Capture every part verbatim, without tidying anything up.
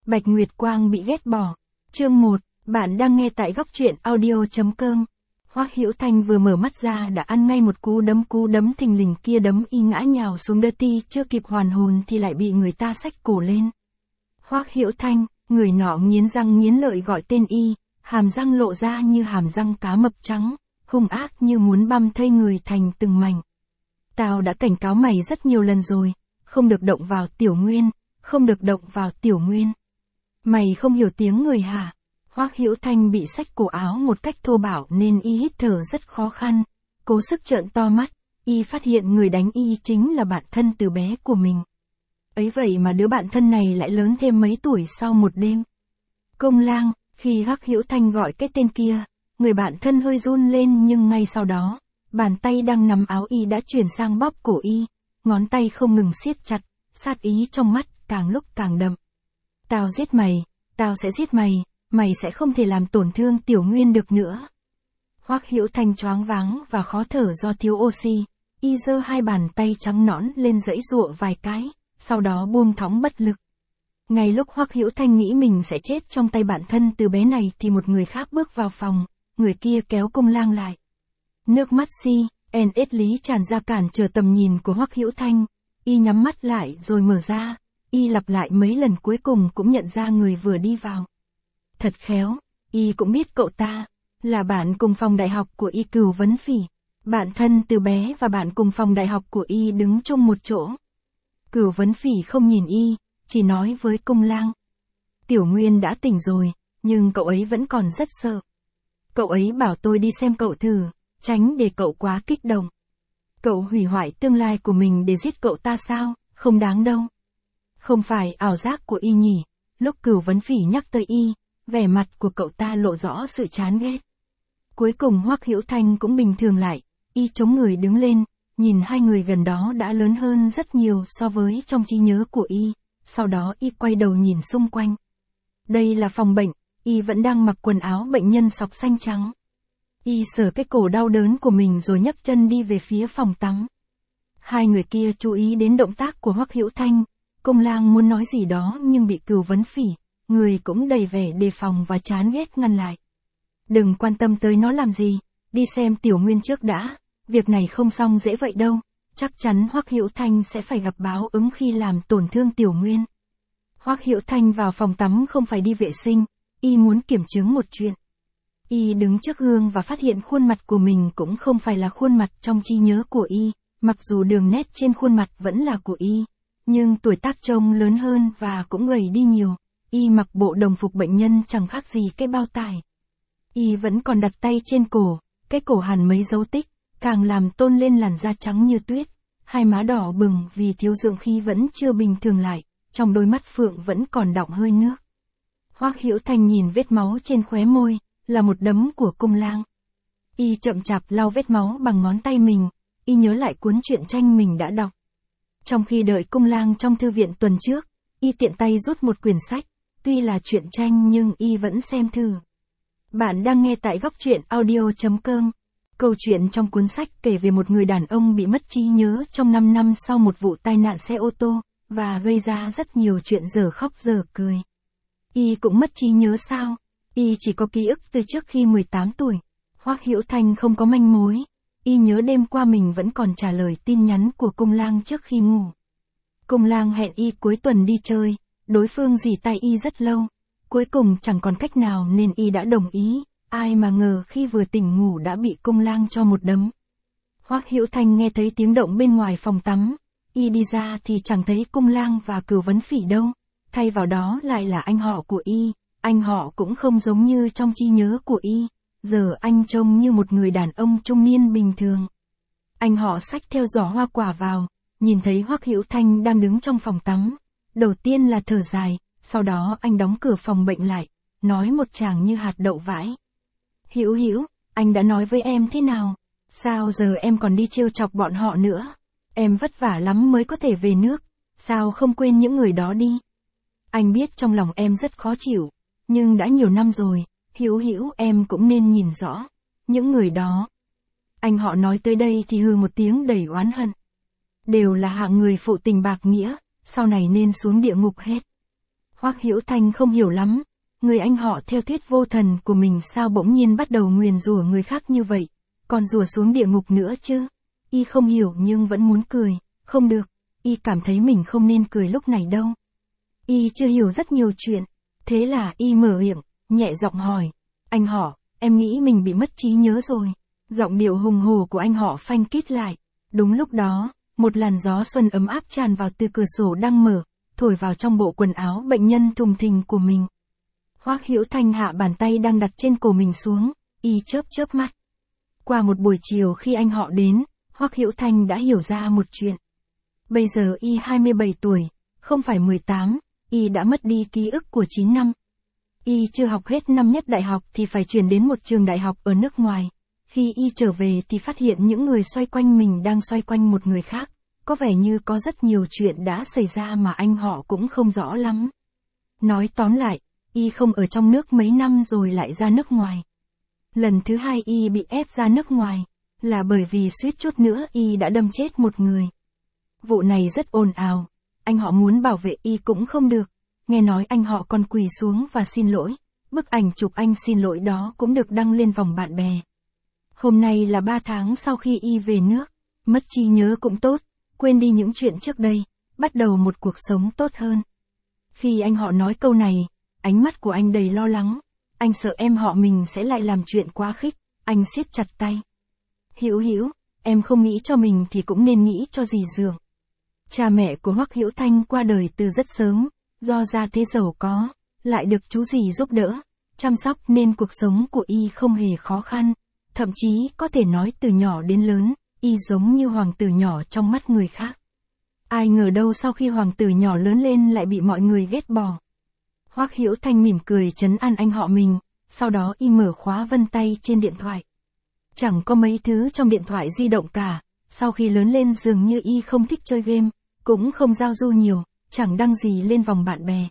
Bạch Nguyệt Quang bị ghét bỏ. Chương một, bạn đang nghe tại góc truyện audio chấm com. Hoắc Hữu Thanh vừa mở mắt ra đã ăn ngay một cú đấm cú đấm thình lình kia đấm y ngã nhào xuống đất ti, chưa kịp hoàn hồn thì lại bị người ta xách cổ lên. Hoắc Hữu Thanh, người nọ nghiến răng nghiến lợi gọi tên y, hàm răng lộ ra như hàm răng cá mập trắng, hung ác như muốn băm thây người thành từng mảnh. Tao đã cảnh cáo mày rất nhiều lần rồi, không được động vào Tiểu Nguyên, không được động vào Tiểu Nguyên. Mày không hiểu tiếng người hả? Hoắc Hữu Thanh bị xách cổ áo một cách thô bạo nên y hít thở rất khó khăn, cố sức trợn to mắt, y phát hiện người đánh y chính là bạn thân từ bé của mình. Ấy vậy mà đứa bạn thân này lại lớn thêm mấy tuổi sau một đêm. Công Lang, khi Hoắc Hữu Thanh gọi cái tên kia, người bạn thân hơi run lên nhưng ngay sau đó, bàn tay đang nắm áo y đã chuyển sang bóp cổ y, ngón tay không ngừng siết chặt, sát ý trong mắt càng lúc càng đậm. Tao giết mày, tao sẽ giết mày, mày sẽ không thể làm tổn thương Tiểu Nguyên được nữa. Hoắc Hữu Thanh choáng váng và khó thở do thiếu oxy, y giơ hai bàn tay trắng nõn lên giãy giụa vài cái, sau đó buông thõng bất lực. Ngay lúc Hoắc Hữu Thanh nghĩ mình sẽ chết trong tay bạn thân từ bé này thì một người khác bước vào phòng, người kia kéo Công Lang lại. Nước mắt si, en ết lý tràn ra cản trở tầm nhìn của Hoắc Hữu Thanh, y nhắm mắt lại rồi mở ra, y lặp lại mấy lần cuối cùng cũng nhận ra người vừa đi vào. Thật khéo, y cũng biết cậu ta, là bạn cùng phòng đại học của y Cửu Vấn Phỉ, bạn thân từ bé và bạn cùng phòng đại học của y đứng chung một chỗ. Cửu Vấn Phỉ không nhìn y, chỉ nói với Công Lang. Tiểu Nguyên đã tỉnh rồi, nhưng cậu ấy vẫn còn rất sợ. Cậu ấy bảo tôi đi xem cậu thử, tránh để cậu quá kích động. Cậu hủy hoại tương lai của mình để giết cậu ta sao, không đáng đâu. Không phải ảo giác của y nhỉ, lúc Cửu Vấn Phỉ nhắc tới y, vẻ mặt của cậu ta lộ rõ sự chán ghét. Cuối cùng Hoắc Hữu Thanh cũng bình thường lại, y chống người đứng lên, nhìn hai người gần đó đã lớn hơn rất nhiều so với trong trí nhớ của y, sau đó y quay đầu nhìn xung quanh. Đây là phòng bệnh, y vẫn đang mặc quần áo bệnh nhân sọc xanh trắng. Y sờ cái cổ đau đớn của mình rồi nhấc chân đi về phía phòng tắm. Hai người kia chú ý đến động tác của Hoắc Hữu Thanh, Công Lang muốn nói gì đó nhưng bị Cửu Vấn Phỉ, người cũng đầy vẻ đề phòng và chán ghét ngăn lại. Đừng quan tâm tới nó làm gì, đi xem Tiểu Nguyên trước đã, việc này không xong dễ vậy đâu, chắc chắn Hoắc Hữu Thanh sẽ phải gặp báo ứng khi làm tổn thương Tiểu Nguyên. Hoắc Hữu Thanh vào phòng tắm không phải đi vệ sinh, y muốn kiểm chứng một chuyện. Y đứng trước gương và phát hiện khuôn mặt của mình cũng không phải là khuôn mặt trong trí nhớ của y, mặc dù đường nét trên khuôn mặt vẫn là của y, nhưng tuổi tác trông lớn hơn và cũng gầy đi nhiều. Y mặc bộ đồng phục bệnh nhân chẳng khác gì cái bao tải. Y vẫn còn đặt tay trên cổ, cái cổ hằn mấy dấu tích, càng làm tôn lên làn da trắng như tuyết, hai má đỏ bừng vì thiếu dưỡng khí vẫn chưa bình thường lại, trong đôi mắt phượng vẫn còn đọng hơi nước. Hoắc Hữu Thanh nhìn vết máu trên khóe môi, là một đấm của Công Lang. Y chậm chạp lau vết máu bằng ngón tay mình, y nhớ lại cuốn truyện tranh mình đã đọc. Trong khi đợi Công Lang trong thư viện tuần trước, y tiện tay rút một quyển sách, tuy là truyện tranh nhưng y vẫn xem thử. Bạn đang nghe tại góc truyện audio chấm com. Câu chuyện trong cuốn sách kể về một người đàn ông bị mất trí nhớ trong năm năm sau một vụ tai nạn xe ô tô, và gây ra rất nhiều chuyện dở khóc dở cười. Y cũng mất trí nhớ sao? Y chỉ có ký ức từ trước khi mười tám tuổi. Hoắc Hữu Thanh không có manh mối. Y nhớ đêm qua mình vẫn còn trả lời tin nhắn của Công Lang trước khi ngủ. Công Lang hẹn y cuối tuần đi chơi, đối phương rỉ tai y rất lâu. Cuối cùng chẳng còn cách nào nên y đã đồng ý, ai mà ngờ khi vừa tỉnh ngủ đã bị Công Lang cho một đấm. Hoắc Hữu Thanh nghe thấy tiếng động bên ngoài phòng tắm, y đi ra thì chẳng thấy Công Lang và Cửu Vấn Phỉ đâu, thay vào đó lại là anh họ của y, anh họ cũng không giống như trong trí nhớ của y, giờ anh trông như một người đàn ông trung niên bình thường. Anh họ xách theo giỏ hoa quả vào, nhìn thấy Hoắc Hữu Thanh đang đứng trong phòng tắm, đầu tiên là thở dài, sau đó anh đóng cửa phòng bệnh lại, nói một tràng như hạt đậu vãi. Hữu Hữu, anh đã nói với em thế nào? Sao giờ em còn đi trêu chọc bọn họ nữa? Em vất vả lắm mới có thể về nước, sao không quên những người đó đi? Anh biết trong lòng em rất khó chịu, nhưng đã nhiều năm rồi, Hữu Hữu em cũng nên nhìn rõ, những người đó. Anh họ nói tới đây thì hừ một tiếng đầy oán hận. Đều là hạng người phụ tình bạc nghĩa, sau này nên xuống địa ngục hết. Hoắc Hữu Thanh không hiểu lắm, người anh họ theo thuyết vô thần của mình sao bỗng nhiên bắt đầu nguyền rủa người khác như vậy, còn rủa xuống địa ngục nữa chứ. Y không hiểu nhưng vẫn muốn cười, không được, Y cảm thấy mình không nên cười lúc này đâu. Y chưa hiểu rất nhiều chuyện, thế là Y mở miệng, nhẹ giọng hỏi, anh họ, em nghĩ mình bị mất trí nhớ rồi. Giọng điệu hùng hổ của anh họ phanh kít lại. Đúng lúc đó, một làn gió xuân ấm áp tràn vào từ cửa sổ đang mở, thổi vào trong bộ quần áo bệnh nhân thùng thình của mình. Hoắc Hữu Thanh hạ bàn tay đang đặt trên cổ mình xuống, Y chớp chớp mắt. Qua một buổi chiều khi anh họ đến, Hoắc Hữu Thanh đã hiểu ra một chuyện. Bây giờ Y hai mươi bảy tuổi, không phải mười tám, Y đã mất đi ký ức của chín năm. Y chưa học hết năm nhất đại học thì phải chuyển đến một trường đại học ở nước ngoài. Khi Y trở về thì phát hiện những người xoay quanh mình đang xoay quanh một người khác. Có vẻ như có rất nhiều chuyện đã xảy ra mà anh họ cũng không rõ lắm. Nói tóm lại, Y không ở trong nước mấy năm rồi lại ra nước ngoài. Lần thứ hai Y bị ép ra nước ngoài, là bởi vì suýt chút nữa Y đã đâm chết một người. Vụ này rất ồn ào, anh họ muốn bảo vệ Y cũng không được. Nghe nói anh họ còn quỳ xuống và xin lỗi, bức ảnh chụp anh xin lỗi đó cũng được đăng lên vòng bạn bè. Hôm nay là ba tháng sau khi Y về nước, mất trí nhớ cũng tốt, quên đi những chuyện trước đây, bắt đầu một cuộc sống tốt hơn. Khi anh họ nói câu này, ánh mắt của anh đầy lo lắng, anh sợ em họ mình sẽ lại làm chuyện quá khích, anh siết chặt tay. Hữu Hữu, em không nghĩ cho mình thì cũng nên nghĩ cho dì Dượng. Cha mẹ của Hoắc Hữu Thanh qua đời từ rất sớm, do gia thế giàu có, lại được chú dì giúp đỡ, chăm sóc nên cuộc sống của Y không hề khó khăn, thậm chí có thể nói từ nhỏ đến lớn, Y giống như hoàng tử nhỏ trong mắt người khác. Ai ngờ đâu sau khi hoàng tử nhỏ lớn lên lại bị mọi người ghét bỏ. Hoắc Hữu Thanh mỉm cười trấn an anh họ mình, sau đó Y mở khóa vân tay trên điện thoại. Chẳng có mấy thứ trong điện thoại di động cả, sau khi lớn lên dường như Y không thích chơi game, cũng không giao du nhiều, chẳng đăng gì lên vòng bạn bè.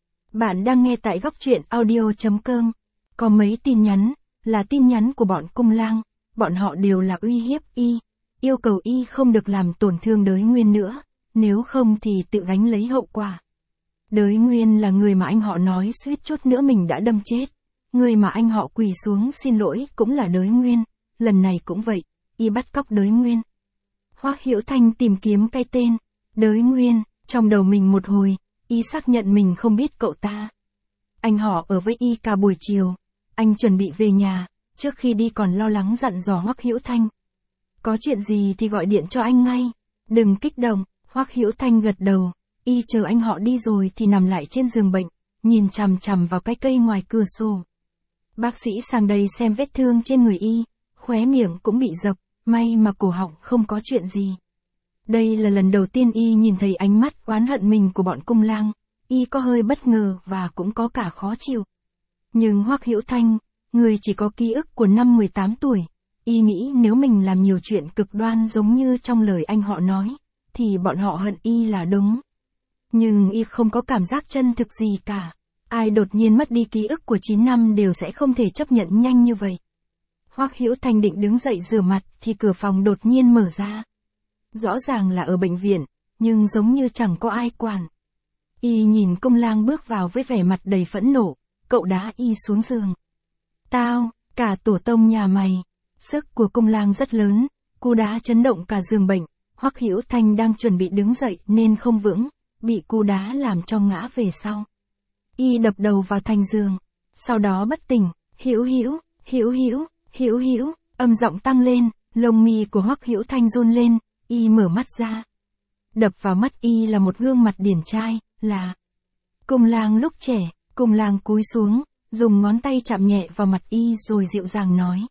Bạn đang nghe tại góc truyện audio chấm com. Có mấy tin nhắn, là tin nhắn của bọn cung lang, bọn họ đều là uy hiếp Y, yêu cầu Y không được làm tổn thương Đới Nguyên nữa, nếu không thì tự gánh lấy hậu quả. Đới Nguyên là người mà anh họ nói suýt chút nữa mình đã đâm chết, người mà anh họ quỳ xuống xin lỗi cũng là Đới Nguyên, lần này cũng vậy, Y bắt cóc Đới Nguyên. Hoắc Hữu Thanh tìm kiếm cái tên, Đới Nguyên, trong đầu mình một hồi, Y xác nhận mình không biết cậu ta. Anh họ ở với Y cả buổi chiều, anh chuẩn bị về nhà, trước khi đi còn lo lắng dặn dò Hoắc Hữu Thanh. Có chuyện gì thì gọi điện cho anh ngay, đừng kích động. Hoắc Hữu Thanh gật đầu, Y chờ anh họ đi rồi thì nằm lại trên giường bệnh, nhìn chằm chằm vào cái cây ngoài cửa sổ. Bác sĩ sang đây xem vết thương trên người Y, khóe miệng cũng bị dập, may mà cổ họng không có chuyện gì. Đây là lần đầu tiên Y nhìn thấy ánh mắt oán hận mình của bọn cung lang, Y có hơi bất ngờ và cũng có cả khó chịu. Nhưng Hoắc Hữu Thanh, người chỉ có ký ức của năm mười tám tuổi, Y nghĩ nếu mình làm nhiều chuyện cực đoan giống như trong lời anh họ nói, thì bọn họ hận Y là đúng. Nhưng Y không có cảm giác chân thực gì cả. Ai đột nhiên mất đi ký ức của chín năm đều sẽ không thể chấp nhận nhanh như vậy. Hoắc Hữu Thanh định đứng dậy rửa mặt thì cửa phòng đột nhiên mở ra. Rõ ràng là ở bệnh viện, nhưng giống như chẳng có ai quản. Y nhìn Cung Lang bước vào với vẻ mặt đầy phẫn nộ, cậu đá Y xuống giường. Tao, cả tổ tông nhà mày. Sức của Cung Lang rất lớn, cú đá chấn động cả giường bệnh. Hoắc Hữu Thanh đang chuẩn bị đứng dậy nên không vững, bị cú đá làm cho ngã về sau. Y đập đầu vào thành giường, sau đó bất tỉnh. Hữu Hữu, Hữu Hữu, Hữu Hữu, âm giọng tăng lên, lông mi của Hoắc Hữu Thanh run lên. Y mở mắt ra. Đập vào mắt Y là một gương mặt điển trai, là Cung Lang lúc trẻ. Cung Lang cúi xuống, dùng ngón tay chạm nhẹ vào mặt Y rồi dịu dàng nói.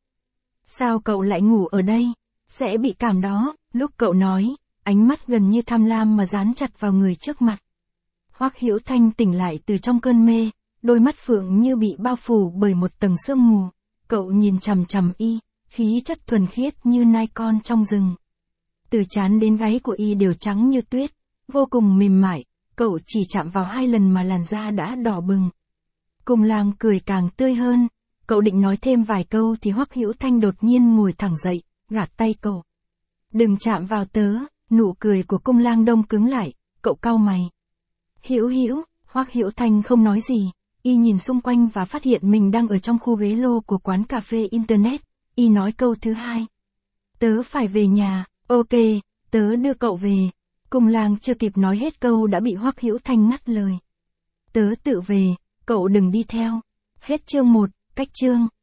Sao cậu lại ngủ ở đây? Sẽ bị cảm đó. Lúc cậu nói, ánh mắt gần như tham lam mà dán chặt vào người trước mặt. Hoắc Hữu Thanh tỉnh lại từ trong cơn mê, đôi mắt phượng như bị bao phủ bởi một tầng sương mù. Cậu nhìn chằm chằm Y, khí chất thuần khiết như nai con trong rừng. Từ trán đến gáy của Y đều trắng như tuyết, vô cùng mềm mại, cậu chỉ chạm vào hai lần mà làn da đã đỏ bừng. Cung Lang cười càng tươi hơn, cậu định nói thêm vài câu thì Hoắc Hữu Thanh đột nhiên ngồi thẳng dậy, gạt tay cậu. Đừng chạm vào tớ. Nụ cười của Cung Lang đông cứng lại, cậu cau mày. Hữu Hữu, Hoắc Hữu Thanh không nói gì, y nhìn xung quanh và phát hiện mình đang ở trong khu ghế lô của quán cà phê Internet, y nói câu thứ hai. Tớ phải về nhà, ok, tớ đưa cậu về. Cùng Lang chưa kịp nói hết câu đã bị Hoắc Hữu Thanh ngắt lời. Tớ tự về, cậu đừng đi theo. Hết chương một, cách chương.